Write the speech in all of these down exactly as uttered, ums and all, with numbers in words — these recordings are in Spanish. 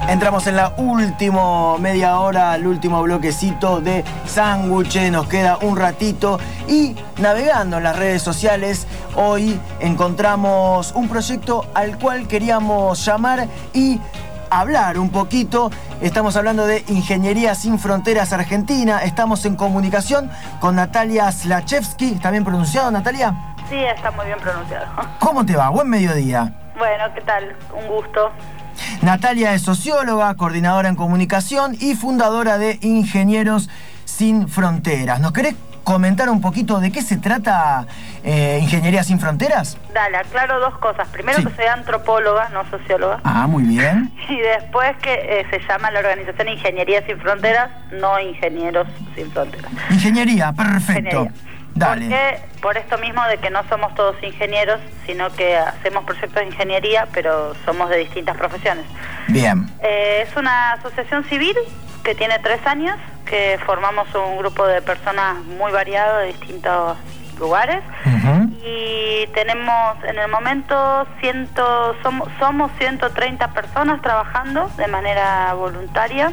Entramos en la última media hora, el último bloquecito de Sándwiches. Nos queda un ratito y navegando en las redes sociales, hoy encontramos un proyecto al cual queríamos llamar y hablar un poquito. Estamos hablando de Ingeniería Sin Fronteras Argentina. Estamos en comunicación con Natalia Slachevsky. ¿Está bien pronunciado, Natalia? Sí, está muy bien pronunciado. ¿Cómo te va? Buen mediodía. Bueno, ¿qué tal? Un gusto. Natalia es socióloga, coordinadora en comunicación y fundadora de Ingenieros Sin Fronteras. ¿Nos querés comentar un poquito de qué se trata eh, Ingeniería Sin Fronteras? Dale, aclaro dos cosas. Primero sí. que soy antropóloga, no socióloga. Ah, muy bien. Y después que eh, se llama la organización Ingeniería Sin Fronteras, no Ingenieros Sin Fronteras. Ingeniería, perfecto. Ingeniería. Dale. Porque por esto mismo de que no somos todos ingenieros, sino que hacemos proyectos de ingeniería, pero somos de distintas profesiones. Bien. Eh, es una asociación civil que tiene tres años, que formamos un grupo de personas muy variado de distintos lugares. Uh-huh. Y tenemos en el momento ciento, somos, somos ciento treinta personas trabajando de manera voluntaria.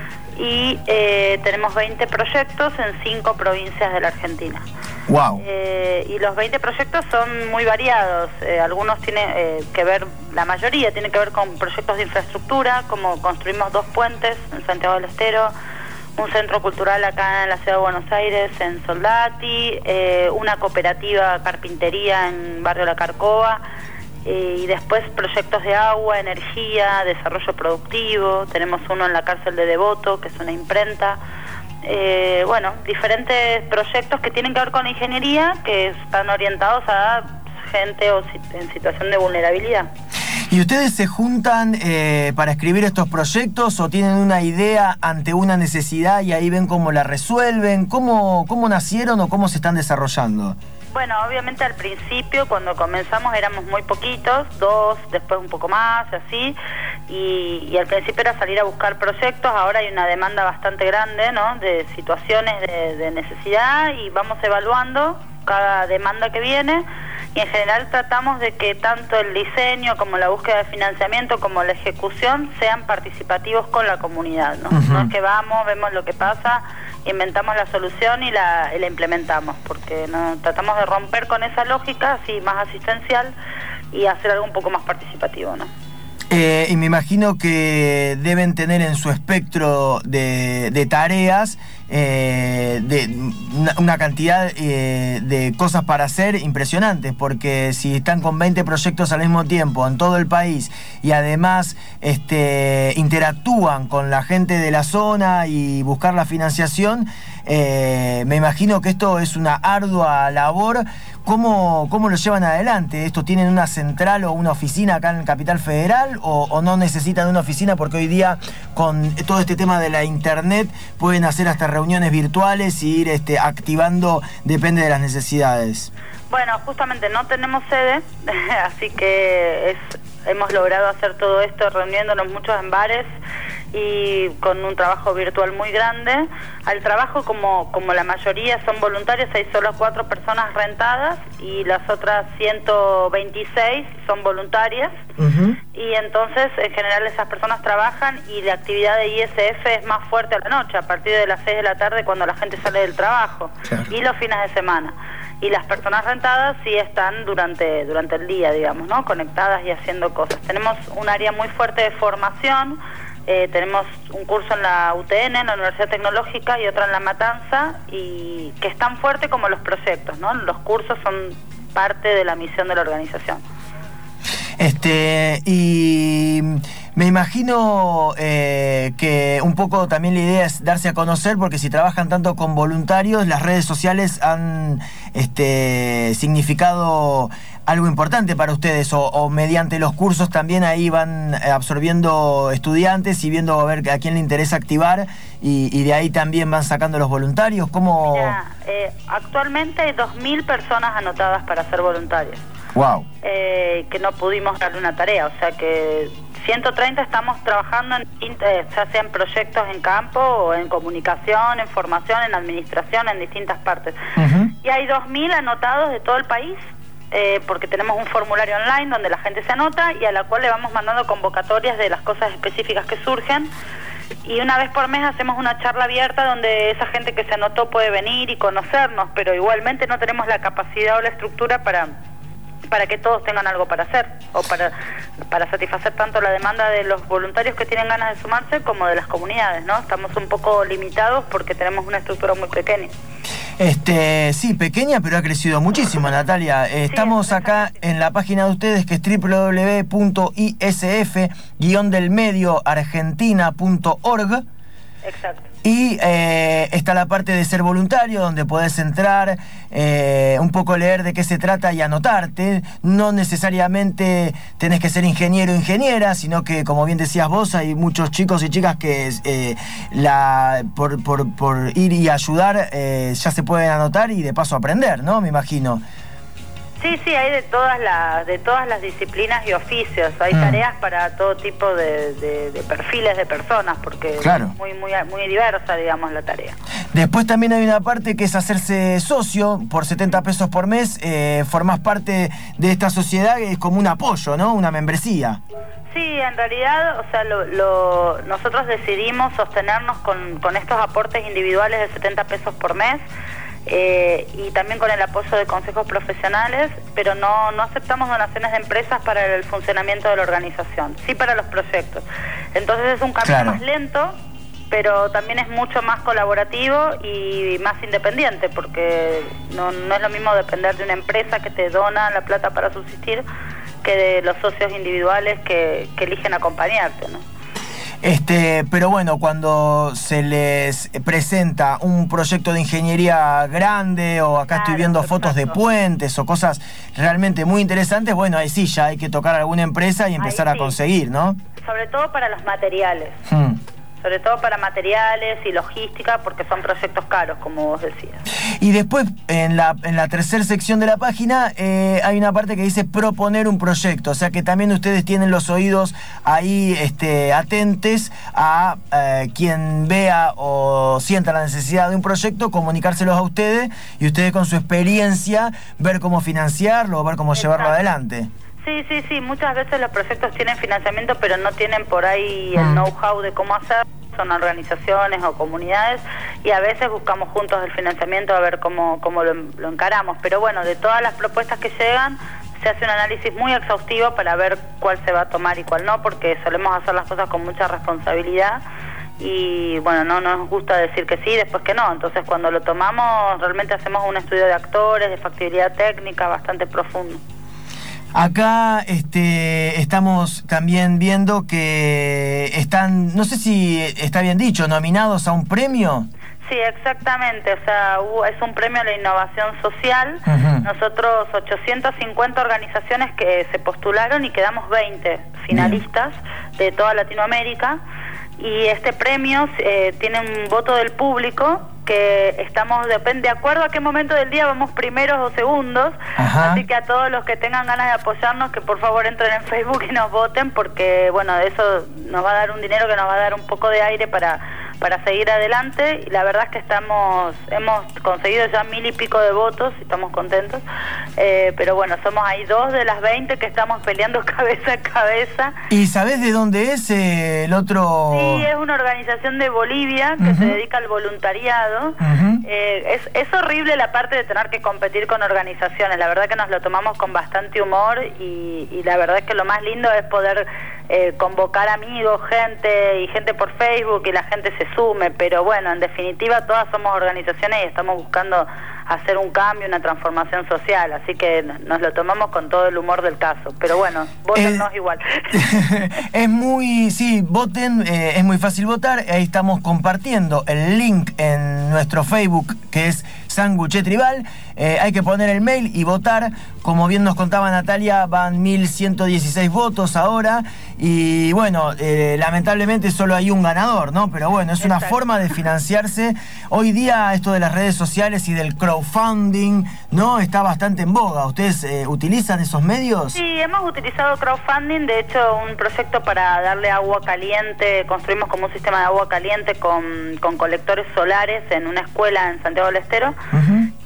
Y eh, tenemos veinte proyectos en cinco provincias de la Argentina. Wow. Eh, y los veinte proyectos son muy variados. Eh, algunos tienen eh, que ver, la mayoría tienen que ver con proyectos de infraestructura, como construimos dos puentes en Santiago del Estero, un centro cultural acá en la ciudad de Buenos Aires, en Soldati, eh, una cooperativa carpintería en Barrio La Carcova, eh, y después proyectos de agua, energía, desarrollo productivo. Tenemos uno en la cárcel de Devoto, que es una imprenta. Eh, bueno, diferentes proyectos que tienen que ver con la ingeniería, que están orientados a gente o en situación de vulnerabilidad. ¿Y ustedes se juntan eh, para escribir estos proyectos o tienen una idea ante una necesidad y ahí ven cómo la resuelven? ¿Cómo, cómo nacieron o cómo se están desarrollando? Bueno, obviamente al principio, cuando comenzamos, éramos muy poquitos, dos, después un poco más, así, y, y al principio era salir a buscar proyectos. Ahora hay una demanda bastante grande, ¿no?, de situaciones de, de necesidad, y vamos evaluando cada demanda que viene, y en general tratamos de que tanto el diseño como la búsqueda de financiamiento como la ejecución sean participativos con la comunidad, ¿no? Uh-huh. No es que vamos, vemos lo que pasa, inventamos la solución y la, y la implementamos, porque no, tratamos de romper con esa lógica así más asistencial y hacer algo un poco más participativo, ¿no? Eh, y me imagino que deben tener en su espectro de, de tareas eh, de una, una cantidad eh, de cosas para hacer impresionantes, porque si están con veinte proyectos al mismo tiempo en todo el país y además este, interactúan con la gente de la zona y buscar la financiación, eh, me imagino que esto es una ardua labor. ¿Cómo, cómo lo llevan adelante? ¿Esto tienen una central o una oficina acá en Capital Federal o, o no necesitan una oficina porque hoy día con todo este tema de la internet pueden hacer hasta reuniones virtuales y ir este, activando, depende de las necesidades? Bueno, justamente no tenemos sede, así que es, hemos logrado hacer todo esto reuniéndonos muchos en bares y con un trabajo virtual muy grande. Al trabajo, como, como la mayoría son voluntarios, hay solo cuatro personas rentadas y las otras ciento veintiséis son voluntarias. Uh-huh. Y entonces en general esas personas trabajan y la actividad de I S F es más fuerte a la noche, a partir de las seis de la tarde cuando la gente sale del trabajo. Claro. Y los fines de semana. Y las personas rentadas sí están durante, durante el día, digamos, ¿no?, conectadas y haciendo cosas. Tenemos un área muy fuerte de formación. Eh, tenemos un curso en la U T N, en la Universidad Tecnológica, y otro en La Matanza, y que es tan fuerte como los proyectos, ¿no? Los cursos son parte de la misión de la organización. Este, y me imagino eh, que un poco también la idea es darse a conocer, porque si trabajan tanto con voluntarios, las redes sociales han este, significado algo importante para ustedes, o, o mediante los cursos también ahí van absorbiendo estudiantes y viendo a ver a quién le interesa activar, y, y de ahí también van sacando los voluntarios. ¿Cómo? Mira, eh, actualmente hay dos mil personas anotadas para ser voluntarios. Wow. Eh, que no pudimos darle una tarea, o sea que ciento treinta estamos trabajando en, ya sea en proyectos en campo o en comunicación, en formación, en administración, en distintas partes. Uh-huh. Y hay dos mil anotados de todo el país eh, porque tenemos un formulario online donde la gente se anota y a la cual le vamos mandando convocatorias de las cosas específicas que surgen. Y una vez por mes hacemos una charla abierta donde esa gente que se anotó puede venir y conocernos, pero igualmente no tenemos la capacidad o la estructura para... para que todos tengan algo para hacer o para, para satisfacer tanto la demanda de los voluntarios que tienen ganas de sumarse como de las comunidades, ¿no? Estamos un poco limitados porque tenemos una estructura muy pequeña. Este, sí, pequeña, pero ha crecido muchísimo, Natalia. Eh, sí, estamos acá en la página de ustedes, que es doble u doble u doble u punto i s f guion del medio argentina punto org. Exacto. Y eh, está la parte de ser voluntario, donde podés entrar, eh, un poco leer de qué se trata y anotarte. No necesariamente tenés que ser ingeniero o ingeniera, sino que, como bien decías vos, hay muchos chicos y chicas que eh, la, por, por, por ir y ayudar eh, ya se pueden anotar y de paso aprender, ¿no? Me imagino. Sí, sí, hay de todas las de todas las disciplinas y oficios. Hay mm. tareas para todo tipo de, de, de perfiles de personas, porque claro. es muy, muy, muy diversa, digamos, la tarea. Después también hay una parte que es hacerse socio por setenta pesos por mes. Eh, formás parte de esta sociedad, que es como un apoyo, ¿no? Una membresía. Sí, en realidad, o sea, lo, lo, nosotros decidimos sostenernos con, con estos aportes individuales de setenta pesos por mes. Eh, y también con el apoyo de consejos profesionales, pero no, no aceptamos donaciones de empresas para el funcionamiento de la organización, sí para los proyectos. Entonces es un camino claro. más lento, pero también es mucho más colaborativo y más independiente, porque no, no es lo mismo depender de una empresa que te dona la plata para subsistir que de los socios individuales que, que eligen acompañarte, ¿no? Este, pero bueno, cuando se les presenta un proyecto de ingeniería grande, o acá claro, estoy viendo fotos exacto. de puentes o cosas realmente muy interesantes, bueno, ahí sí ya hay que tocar a alguna empresa y empezar sí. a conseguir, ¿no? Sobre todo para los materiales. Hmm. Sobre todo para materiales y logística, porque son proyectos caros, como vos decías. Y después, en la, en la tercera sección de la página, eh, hay una parte que dice proponer un proyecto, o sea que también ustedes tienen los oídos ahí este, atentes a eh, quien vea o sienta la necesidad de un proyecto, comunicárselos a ustedes, y ustedes con su experiencia ver cómo financiarlo o ver cómo Exacto. llevarlo adelante. Sí, sí, sí, muchas veces los proyectos tienen financiamiento, pero no tienen por ahí el know-how de cómo hacer, son organizaciones o comunidades, y a veces buscamos juntos el financiamiento a ver cómo, cómo lo, lo encaramos. Pero bueno, de todas las propuestas que llegan, se hace un análisis muy exhaustivo para ver cuál se va a tomar y cuál no, porque solemos hacer las cosas con mucha responsabilidad, y bueno, no nos gusta decir que sí, después que no. Entonces cuando lo tomamos, realmente hacemos un estudio de actores, de factibilidad técnica bastante profundo. Acá este, estamos también viendo que están, no sé si está bien dicho, nominados a un premio. Sí, exactamente, o sea, es un premio a la innovación social. Uh-huh. Nosotros, ochocientas cincuenta organizaciones que se postularon y quedamos veinte finalistas Bien. de toda Latinoamérica. Y este premio eh, tiene un voto del público, que estamos, depende, de acuerdo a qué momento del día vamos primeros o segundos. Ajá. Así que a todos los que tengan ganas de apoyarnos, que por favor entren en Facebook y nos voten, porque bueno, eso nos va a dar un dinero que nos va a dar un poco de aire para para seguir adelante. Y la verdad es que estamos hemos conseguido ya mil y pico de votos y estamos contentos, eh, pero bueno, somos ahí dos de las veinte que estamos peleando cabeza a cabeza. ¿Y sabés de dónde es eh, el otro? Sí, es una organización de Bolivia que uh-huh. se dedica al voluntariado. Uh-huh. eh, es, es horrible la parte de tener que competir con organizaciones, la verdad que nos lo tomamos con bastante humor, y, y la verdad es que lo más lindo es poder eh, convocar amigos, gente y gente por Facebook, y la gente se sume, pero bueno, en definitiva todas somos organizaciones y estamos buscando hacer un cambio, una transformación social, así que nos lo tomamos con todo el humor del caso, pero bueno, votennos eh, igual. Es muy, sí, voten, eh, es muy fácil votar, ahí estamos compartiendo el link en nuestro Facebook, que es Sándwich Tribal. Eh, hay que poner el mail y votar. Como bien nos contaba Natalia, van mil ciento dieciséis votos ahora, y bueno, eh, lamentablemente solo hay un ganador, ¿no? Pero bueno, es una Exacto. forma de financiarse. Hoy día esto de las redes sociales y del crowdfunding, ¿no? Está bastante en boga. ¿Ustedes eh, utilizan esos medios? Sí, hemos utilizado crowdfunding, de hecho un proyecto para darle agua caliente, construimos como un sistema de agua caliente con, con colectores solares en una escuela en Santiago del Estero. Uh-huh.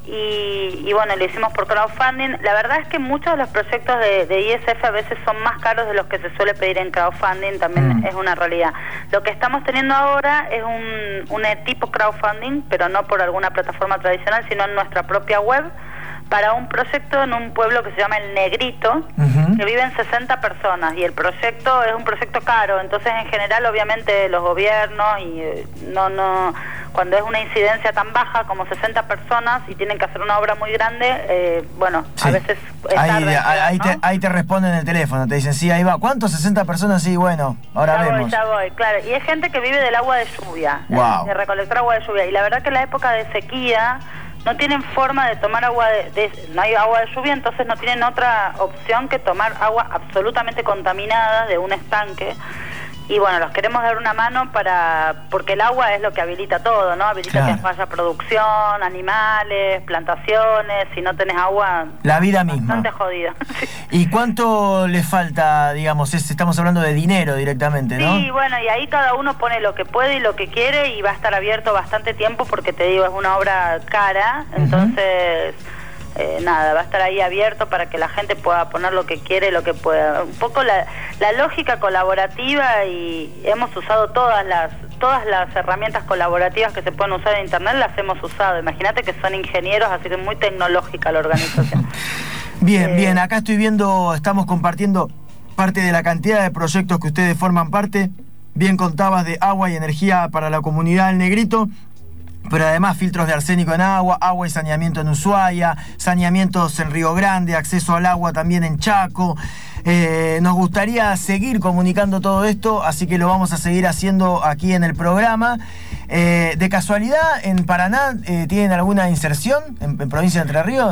y, y bueno, lo hicimos por crowdfunding. La verdad es que muchos de los proyectos de, de I S F a veces son más caros de los que se suele pedir en crowdfunding, también mm. es una realidad. Lo que estamos teniendo ahora es un, un tipo crowdfunding, pero no por alguna plataforma tradicional, sino en nuestra propia web, para un proyecto en un pueblo que se llama El Negrito, uh-huh. que viven sesenta personas, y el proyecto es un proyecto caro. Entonces, en general, obviamente, los gobiernos, y eh, no no cuando es una incidencia tan baja como sesenta personas y tienen que hacer una obra muy grande, eh, bueno, sí. a veces es ahí, tarde, ahí, ¿no? te, ahí te responden el teléfono, te dicen, sí, ahí va. ¿Cuántos? sesenta personas, sí, bueno, ahora ya vemos. Voy, ya voy, claro. Y es gente que vive del agua de lluvia, wow. de recolectar agua de lluvia. Y la verdad que en la época de sequía no tienen forma de tomar agua de, de... no hay agua de lluvia, entonces no tienen otra opción que tomar agua absolutamente contaminada de un estanque. Y bueno, los queremos dar una mano para... porque el agua es lo que habilita todo, ¿no? Habilita claro. que haya producción, animales, plantaciones. Si no tenés agua... la vida misma. Bastante jodida. ¿Y cuánto le falta, digamos? Es, estamos hablando de dinero directamente, ¿no? Sí, bueno, y ahí cada uno pone lo que puede y lo que quiere, y va a estar abierto bastante tiempo porque, te digo, es una obra cara. Entonces... Uh-huh. Eh, nada, va a estar ahí abierto para que la gente pueda poner lo que quiere, lo que pueda. Un poco la, la lógica colaborativa, y hemos usado todas las todas las herramientas colaborativas que se pueden usar en internet, las hemos usado. Imagínate que son ingenieros, así que es muy tecnológica la organización. Bien, eh, bien, acá estoy viendo, estamos compartiendo parte de la cantidad de proyectos que ustedes forman parte. Bien contabas de agua y energía para la comunidad del Negrito, pero además filtros de arsénico en agua, agua y saneamiento en Ushuaia, saneamientos en Río Grande, acceso al agua también en Chaco. Eh, nos gustaría seguir comunicando todo esto, así que lo vamos a seguir haciendo aquí en el programa. Eh, de casualidad, ¿en Paraná eh, tienen alguna inserción en, en provincia de Entre Ríos?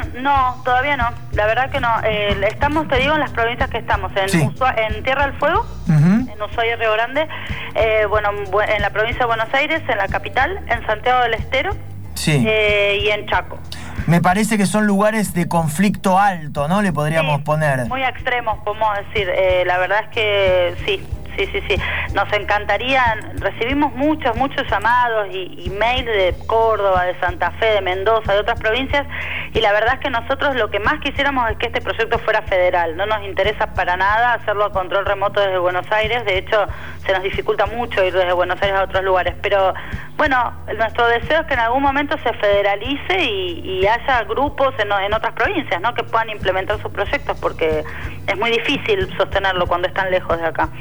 No, todavía no, la verdad que no. Eh, estamos, te digo, en las provincias que estamos, en, sí. Usua, en Tierra del Fuego, uh-huh. en Ushuaia y Río Grande, eh, bueno, en la provincia de Buenos Aires, en la capital, en Santiago del Estero, sí. eh, y en Chaco. Me parece que son lugares de conflicto alto, ¿no? Le podríamos sí, poner. Muy extremos, podemos decir. Eh, la verdad es que sí. Sí, sí, sí. Nos encantaría, recibimos muchos, muchos llamados y, y mails de Córdoba, de Santa Fe, de Mendoza, de otras provincias, y la verdad es que nosotros lo que más quisiéramos es que este proyecto fuera federal. No nos interesa para nada hacerlo a control remoto desde Buenos Aires, de hecho se nos dificulta mucho ir desde Buenos Aires a otros lugares, pero bueno, nuestro deseo es que en algún momento se federalice y, y haya grupos en, en otras provincias, ¿no?, que puedan implementar sus proyectos, porque es muy difícil sostenerlo cuando están lejos de acá.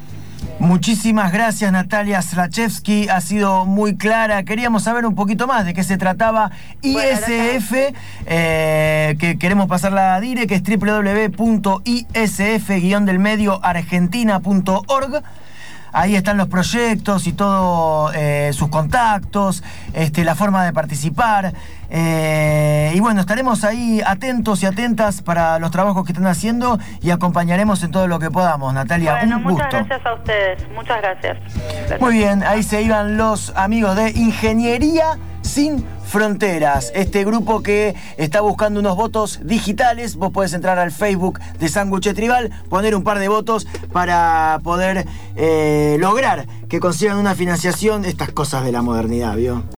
Muchísimas gracias, Natalia Strachevsky, ha sido muy clara. Queríamos saber un poquito más de qué se trataba I S F, eh, que queremos pasar la dire, que es doble u doble u doble u punto i s f guion del medio argentina punto org. Ahí están los proyectos y todos eh, sus contactos, este, la forma de participar. Eh, y bueno, estaremos ahí atentos y atentas para los trabajos que están haciendo y acompañaremos en todo lo que podamos. Natalia, bueno, un gusto. Muchas gracias a ustedes, muchas gracias. gracias. Muy bien, ahí se iban los amigos de Ingeniería Sin Fronteras, este grupo que está buscando unos votos digitales. Vos podés entrar al Facebook de Sándwich Tribal, poner un par de votos para poder eh, lograr que consigan una financiación. Estas cosas de la modernidad, ¿vio?